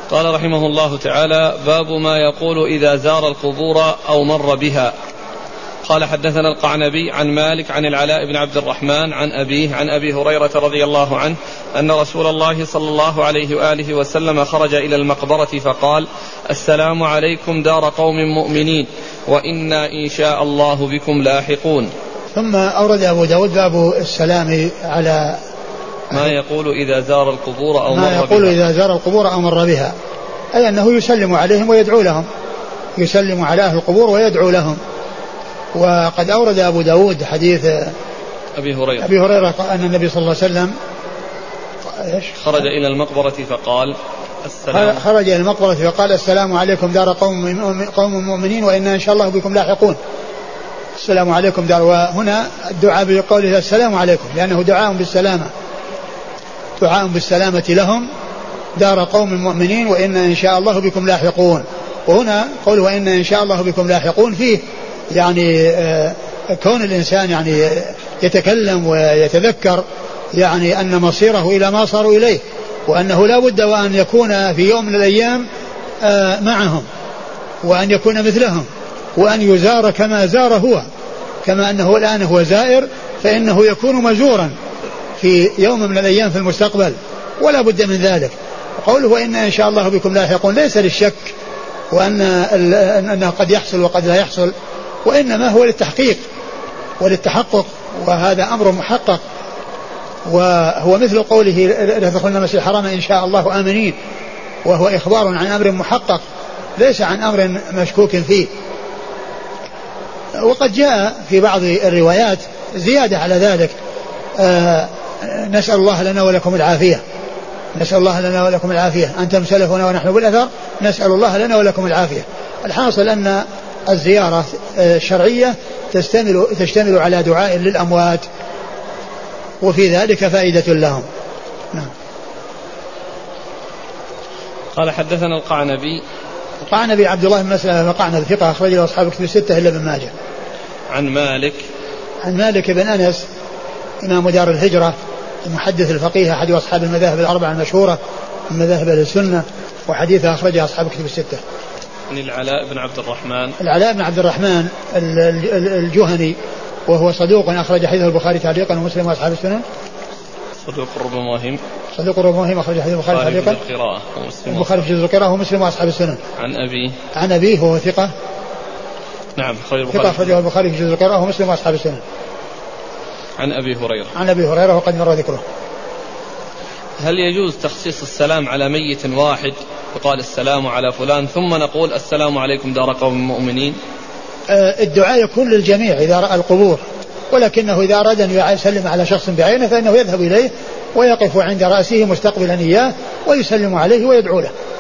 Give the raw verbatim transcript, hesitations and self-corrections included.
قال رحمه الله تعالى: باب ما يقول إذا زار القبور أو مر بها. قال: حدثنا القعنبي عن مالك عن العلاء بن عبد الرحمن عن أبيه عن أبي هريرة رضي الله عنه أن رسول الله صلى الله عليه وآله وسلم خرج إلى المقبرة فقال: السلام عليكم دار قوم مؤمنين وإنا إن شاء الله بكم لاحقون. ثم أورد أبو داود باب السلام على ما يقول إذا زار القبور أو مر بها. ما يقول إذا زار القبور أو مر بها، أي أنه يسلم عليهم ويدعو لهم، يسلم على أهل القبور ويدعو لهم. وقد أورد أبو داود حديث أبي هريرة أبي هريرة أن النبي صلى الله عليه وسلم خرج إلى المقبرة فقال: السلام خرج إلى المقبرة فقال: السلام عليكم دار قوم قوم مؤمنين وإنا إن شاء الله بكم لاحقون. السلام عليكم دار، وهنا الدعاء بقوله السلام عليكم لأنه دعاء بالسلامة، دعاء بالسلامة لهم دار قوم مؤمنين وإنا إن شاء الله بكم لاحقون. وهنا قوله وإنا إن شاء الله بكم لاحقون فيه يعني آه كون الإنسان يعني يتكلم ويتذكر يعني أن مصيره إلى ما صاروا إليه، وأنه لا بد وأن يكون في يوم من الأيام آه معهم، وأن يكون مثلهم، وأن يزار كما زار هو، كما أنه الآن هو زائر فإنه يكون مزورا في يوم من الأيام في المستقبل، ولا بد من ذلك. قوله وإنا إن شاء الله بكم لاحقون ليس للشك وأن أنه قد يحصل وقد لا يحصل، وإنما هو للتحقيق وللتحقق، وهذا أمر محقق. وهو مثل قوله لا تدخلن المسجد الحرام إن شاء الله آمنين، وهو إخبار عن أمر محقق ليس عن أمر مشكوك فيه. وقد جاء في بعض الروايات زيادة على ذلك: آه نسأل الله لنا ولكم العافية، نسأل الله لنا ولكم العافية، أنتم سلفنا ونحن بالأثر، نسأل الله لنا ولكم العافية. الحاصل أن الزيارة الشرعية تشتمل, تشتمل على دعاء للأموات، وفي ذلك فائدة لهم. نعم. قال: حدثنا القعنبي القعنبي عبد الله بن مسلمة القعنبي ثقة أخرج له أصحاب كتب الستة إلا ابن ماجه. عن مالك عن مالك بن أنس إمام دار الهجرة المحدث الفقيه أحد أصحاب المذاهب الأربعة المشهورة من مذاهب أهل السنة، وحديثه أخرجه أصحاب كتب الستة. عن العلاء بن عبد الرحمن العلاء بن عبد الرحمن الجهني وهو صدوق أخرج حديث البخاري تعليقا ومسلم وأصحاب السنن. صدوق ربما وهم صدوق ربما وهم أخرج حديث البخاري تعليقا البخاري في جزء القراءة ومسلم وأصحاب السنن. عن أبيه عن أبيه وهو ثقة. نعم. ثقة أخرجه البخاري في جزء القراءة ومسلم وأصحاب السنن. عن أبي هريرة عن أبي هريرة وقد مر ذكره. هل يجوز تخصيص السلام على ميت واحد وقال السلام على فلان ثم نقول السلام عليكم دار قوم مؤمنين؟ آه الدعاء يكون للجميع إذا رأى القبور، ولكنه إذا أراد أن يسلم على شخص بعينه فإنه يذهب إليه ويقف عند رأسه مستقبلا إياه ويسلم عليه ويدعو له.